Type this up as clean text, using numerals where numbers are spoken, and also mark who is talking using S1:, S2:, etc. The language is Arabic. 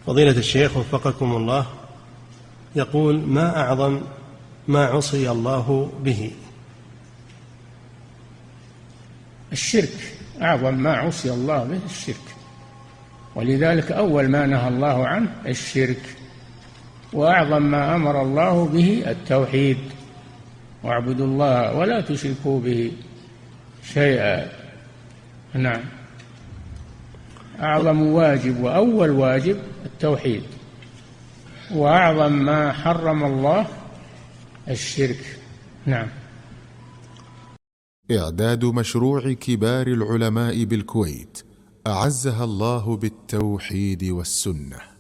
S1: فضيلة الشيخ وفقكم الله، يقول: ما أعظم ما عصي الله به؟
S2: الشرك أعظم ما عصي الله به الشرك، ولذلك أول ما نهى الله عنه الشرك، وأعظم ما أمر الله به التوحيد: واعبدوا الله ولا تشركوا به شيئا. نعم، أعظم واجب وأول واجب التوحيد، وأعظم ما حرم الله الشرك. نعم.
S3: إعداد مشروع كبار العلماء بالكويت أعزها الله بالتوحيد والسنة.